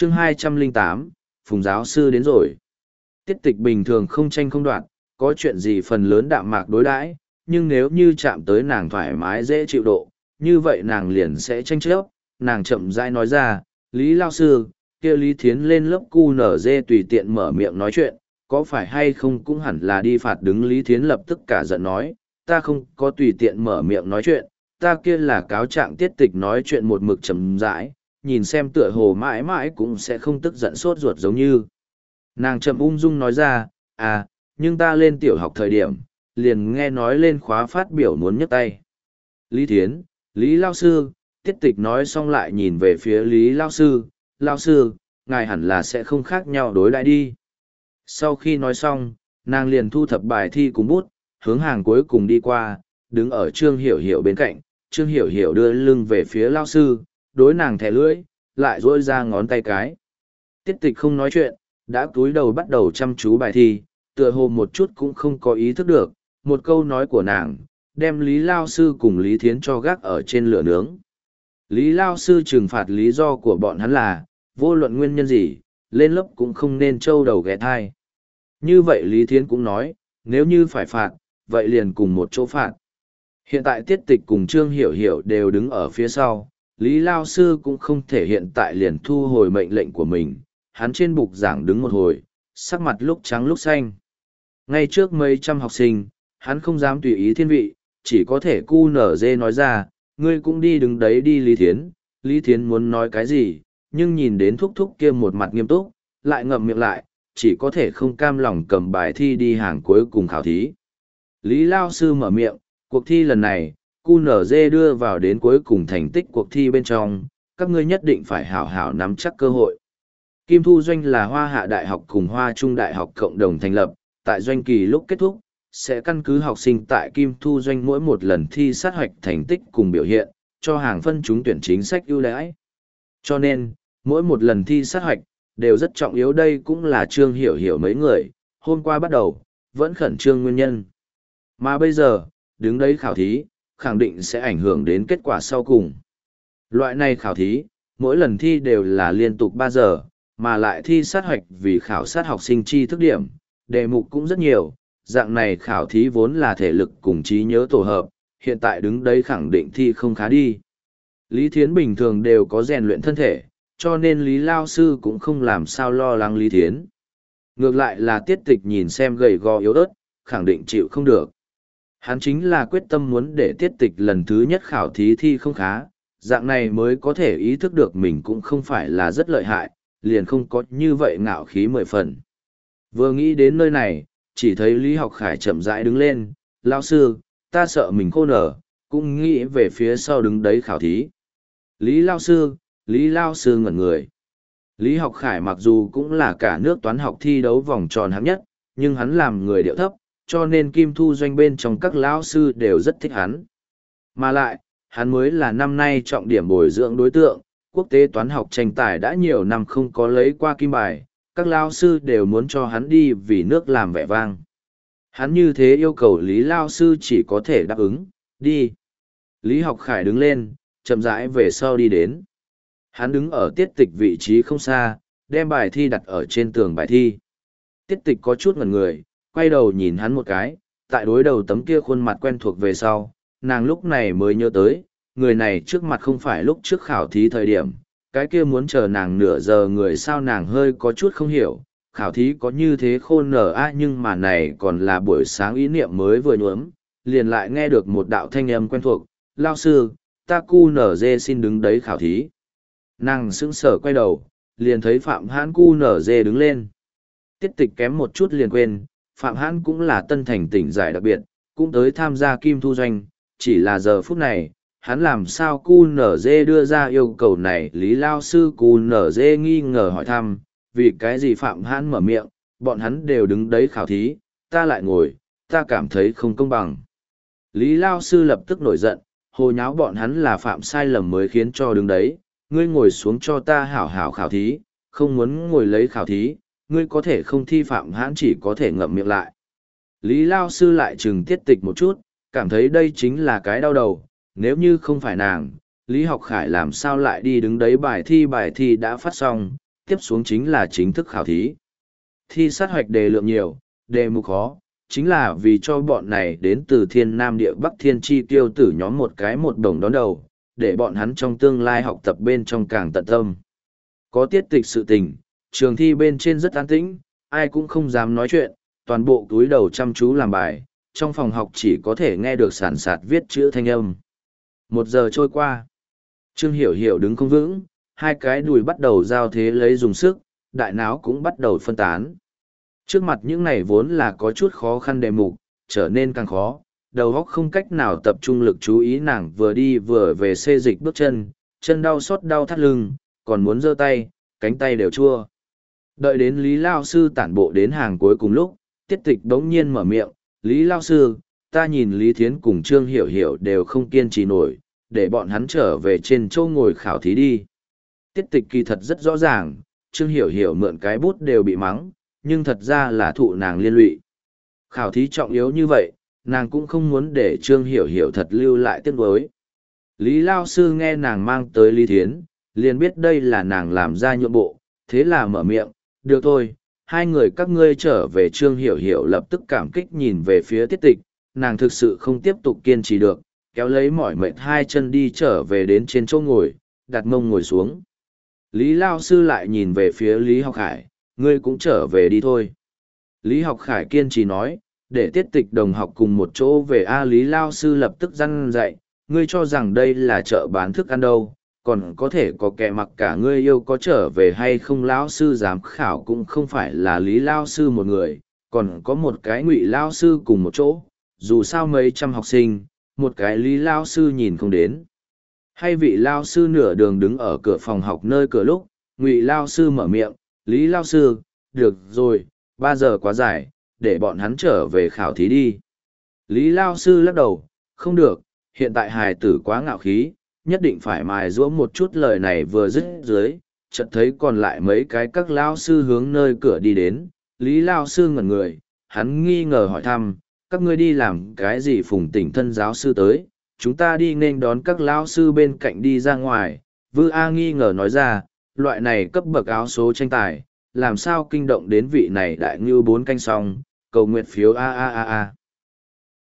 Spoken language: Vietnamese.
Chương 208, Phùng giáo sư đến rồi. Tiết tịch bình thường không tranh không đoạt, có chuyện gì phần lớn đạm mạc đối đãi, nhưng nếu như chạm tới nàng thoải mái dễ chịu độ, như vậy nàng liền sẽ tranh chấp. Nàng chậm rãi nói ra, Lý lao sư, kia Lý Thiến lên lớp QNZ tùy tiện mở miệng nói chuyện, có phải hay không cũng hẳn là đi phạt đứng. Lý Thiến lập tức cả giận nói, ta không có tùy tiện mở miệng nói chuyện, ta kia là cáo trạng. Tiết tịch nói chuyện một mực chậm rãi, nhìn xem tựa hồ mãi mãi cũng sẽ không tức giận sốt ruột giống như. Nàng chậm ung dung nói ra, nhưng ta lên tiểu học thời điểm, liền nghe nói lên khóa phát biểu muốn nhấc tay. Lý Thiến, Lý lao sư, tiết tịch nói xong lại nhìn về phía Lý lao sư, ngài hẳn là sẽ không khác nhau đối đãi đi. Sau khi nói xong, nàng liền thu thập bài thi cùng bút, hướng hàng cuối cùng đi qua, đứng ở Trương Hiểu Hiểu bên cạnh. Trương Hiểu Hiểu đưa lưng về phía lao sư, đối nàng thẻ lưỡi, lại dỗi ra ngón tay cái. Tiết tịch không nói chuyện, đã cúi đầu bắt đầu chăm chú bài thi, tựa hồ một chút cũng không có ý thức được, một câu nói của nàng, đem Lý lao sư cùng Lý Thiến cho gác ở trên lửa nướng. Lý lao sư trừng phạt lý do của bọn hắn là, vô luận nguyên nhân gì, lên lớp cũng không nên trâu đầu ghé thai. Như vậy Lý Thiến cũng nói, nếu như phải phạt, vậy liền cùng một chỗ phạt. Hiện tại Tiết tịch cùng Trương Hiểu Hiểu đều đứng ở phía sau, Lý lao sư cũng không thể hiện tại liền thu hồi mệnh lệnh của mình, hắn trên bục giảng đứng một hồi, sắc mặt lúc trắng lúc xanh. Ngay trước mấy trăm học sinh, hắn không dám tùy ý thiên vị, chỉ có thể cu nở dê nói ra, ngươi cũng đi đứng đấy đi. Lý Thiến. Lý Thiến muốn nói cái gì, nhưng nhìn đến thúc thúc kia một mặt nghiêm túc, lại ngậm miệng lại, chỉ có thể không cam lòng cầm bài thi đi hàng cuối cùng khảo thí. Lý lao sư mở miệng, cuộc thi lần này, QNZ đưa vào đến cuối cùng thành tích cuộc thi bên trong, các ngươi nhất định phải hảo hảo nắm chắc cơ hội. Kim Thu Doanh là Hoa Hạ Đại học cùng Hoa Trung Đại học cộng đồng thành lập, tại doanh kỳ lúc kết thúc, sẽ căn cứ học sinh tại Kim Thu Doanh mỗi một lần thi sát hoạch thành tích cùng biểu hiện, cho hàng phân trúng tuyển chính sách ưu đãi. Cho nên, mỗi một lần thi sát hoạch, đều rất trọng yếu. Đây cũng là Trương Hiểu Hiểu mấy người, hôm qua bắt đầu, vẫn khẩn trương nguyên nhân. Mà bây giờ, đứng đấy khảo thí, khẳng định sẽ ảnh hưởng đến kết quả sau cùng. Loại này khảo thí, mỗi lần thi đều là liên tục 3 giờ, mà lại thi sát hoạch vì khảo sát học sinh tri thức điểm, đề mục cũng rất nhiều. Dạng này khảo thí vốn là thể lực cùng trí nhớ tổ hợp, hiện tại đứng đấy khẳng định thi không khá đi. Lý Thiến bình thường đều có rèn luyện thân thể, cho nên Lý lao sư cũng không làm sao lo lắng Lý Thiến. Ngược lại là Tiết tịch nhìn xem gầy gò yếu ớt, khẳng định chịu không được. Hắn chính là quyết tâm muốn để Tiết tịch lần thứ nhất khảo thí thi không khá, dạng này mới có thể ý thức được mình cũng không phải là rất lợi hại, liền không có như vậy ngạo khí 10 phần. Vừa nghĩ đến nơi này, chỉ thấy Lý Học Khải chậm rãi đứng lên, lao sư, ta sợ mình khô nở, cũng nghĩ về phía sau đứng đấy khảo thí. Lý lao sư ngẩn người. Lý Học Khải mặc dù cũng là cả nước toán học thi đấu vòng tròn hạng nhất, nhưng hắn làm người điệu thấp, cho nên Kim Thu Doanh bên trong các lão sư đều rất thích hắn. Mà lại, hắn mới là năm nay trọng điểm bồi dưỡng đối tượng, quốc tế toán học tranh tài đã nhiều năm không có lấy qua kim bài, các lão sư đều muốn cho hắn đi vì nước làm vẻ vang. Hắn như thế yêu cầu Lý lao sư chỉ có thể đáp ứng, đi. Lý Học Khải đứng lên, chậm rãi về sau đi đến. Hắn đứng ở Tiết tịch vị trí không xa, đem bài thi đặt ở trên tường bài thi. Tiết tịch có chút ngẩn người, quay đầu nhìn hắn một cái, tại đối đầu tấm kia khuôn mặt quen thuộc về sau, nàng lúc này mới nhớ tới, người này trước mặt không phải lúc trước khảo thí thời điểm, cái kia muốn chờ nàng nửa giờ người sao. Nàng hơi có chút không hiểu, khảo thí có như thế khôn nở nhưng mà này còn là buổi sáng ý niệm mới vừa nhuốm, liền lại nghe được một đạo thanh âm quen thuộc, lao sư, ta cu nở dê xin đứng đấy khảo thí. Nàng sững sờ quay đầu, liền thấy Phạm Hãn cu nở dê đứng lên. Tiết tịch kém một chút liền quên, Phạm Hãn cũng là tân thành tỉnh giải đặc biệt, cũng tới tham gia Kim Thu Doanh, chỉ là giờ phút này, hắn làm sao cu nở dê đưa ra yêu cầu này. Lý lao sư cu nở dê nghi ngờ hỏi thăm, vì cái gì Phạm Hãn mở miệng, bọn hắn đều đứng đấy khảo thí, ta lại ngồi, ta cảm thấy không công bằng. Lý lao sư lập tức nổi giận, hồ nháo bọn hắn là phạm sai lầm mới khiến cho đứng đấy, ngươi ngồi xuống cho ta hảo hảo khảo thí, không muốn ngồi lấy khảo thí, ngươi có thể không thi. Phạm Hãn chỉ có thể ngậm miệng lại. Lý lao sư lại trừng Tiết tịch một chút, cảm thấy đây chính là cái đau đầu, nếu như không phải nàng, Lý Học Khải làm sao lại đi đứng đấy. Bài thi đã phát xong, tiếp xuống chính là chính thức khảo thí. Thi sát hoạch đề lượng nhiều, đề mục khó, chính là vì cho bọn này đến từ thiên nam địa bắc thiên chi tiêu tử nhóm một đồng đón đầu, để bọn hắn trong tương lai học tập bên trong càng tận tâm. Có tiết tịch sự tình, trường thi bên trên rất an tĩnh, ai cũng không dám nói chuyện, toàn bộ túi đầu chăm chú làm bài, trong phòng học chỉ có thể nghe được sàn sạt viết chữ thanh âm. 1 giờ trôi qua, Trương Hiểu Hiểu đứng không vững, hai cái đùi bắt đầu giao thế lấy dùng sức, đại não cũng bắt đầu phân tán. Trước mặt những này vốn là có chút khó khăn đề mục, trở nên càng khó, đầu óc không cách nào tập trung lực chú ý, nàng vừa đi vừa về xê dịch bước chân, chân đau xót đau thắt lưng, còn muốn giơ tay, cánh tay đều chua. Đợi đến Lý Lao Sư tản bộ đến hàng cuối cùng lúc, Tiết Tịch đống nhiên mở miệng, Lý Lao Sư, ta nhìn Lý Thiến cùng Trương Hiểu Hiểu đều không kiên trì nổi, để bọn hắn trở về trên châu ngồi khảo thí đi. Tiết Tịch kỳ thật rất rõ ràng, Trương Hiểu Hiểu mượn cái bút đều bị mắng, nhưng thật ra là thụ nàng liên lụy. Khảo thí trọng yếu như vậy, nàng cũng không muốn để Trương Hiểu Hiểu thật lưu lại tiếc nuối. Lý Lao Sư nghe nàng mang tới Lý Thiến, liền biết đây là nàng làm ra nhượng bộ, thế là mở miệng, được thôi, hai người các ngươi trở về. Trương Hiểu Hiểu lập tức cảm kích nhìn về phía Tiết Tịch, nàng thực sự không tiếp tục kiên trì được, kéo lấy mỏi mệt hai chân đi trở về đến trên chỗ ngồi, đặt mông ngồi xuống. Lý Lao Sư lại nhìn về phía Lý Học Khải, ngươi cũng trở về đi thôi. Lý Học Khải kiên trì nói, để Tiết Tịch đồng học cùng một chỗ về. Lý Lao Sư lập tức răn dạy, ngươi cho rằng đây là chợ bán thức ăn đâu, còn có thể có kẻ mặc cả, ngươi yêu có trở về hay không. Lão sư giám khảo cũng không phải là Lý Lao Sư một người, còn có một cái Ngụy Lao Sư cùng một chỗ, dù sao mấy trăm học sinh, một cái Lý Lao Sư nhìn không đến. Hay vị Lao Sư nửa đường đứng ở cửa phòng học nơi cửa lúc, Ngụy Lao Sư mở miệng, Lý Lao Sư, được rồi, 3 giờ quá dài, để bọn hắn trở về khảo thí đi. Lý Lao Sư lắc đầu, không được, hiện tại hài tử quá ngạo khí, nhất định phải mài giũa một chút. Lời này vừa dứt dưới, chợt thấy còn lại mấy cái các Lao Sư hướng nơi cửa đi đến. Lý Lao Sư ngẩn người, hắn nghi ngờ hỏi thăm, các ngươi đi làm cái gì? Phùng Tỉnh Thân giáo sư tới, chúng ta đi nên đón các Lao Sư bên cạnh đi ra ngoài. Vư A nghi ngờ nói ra, loại này cấp bậc áo số tranh tài, làm sao kinh động đến vị này đại ngưu 4 canh song, cầu nguyện phiếu a.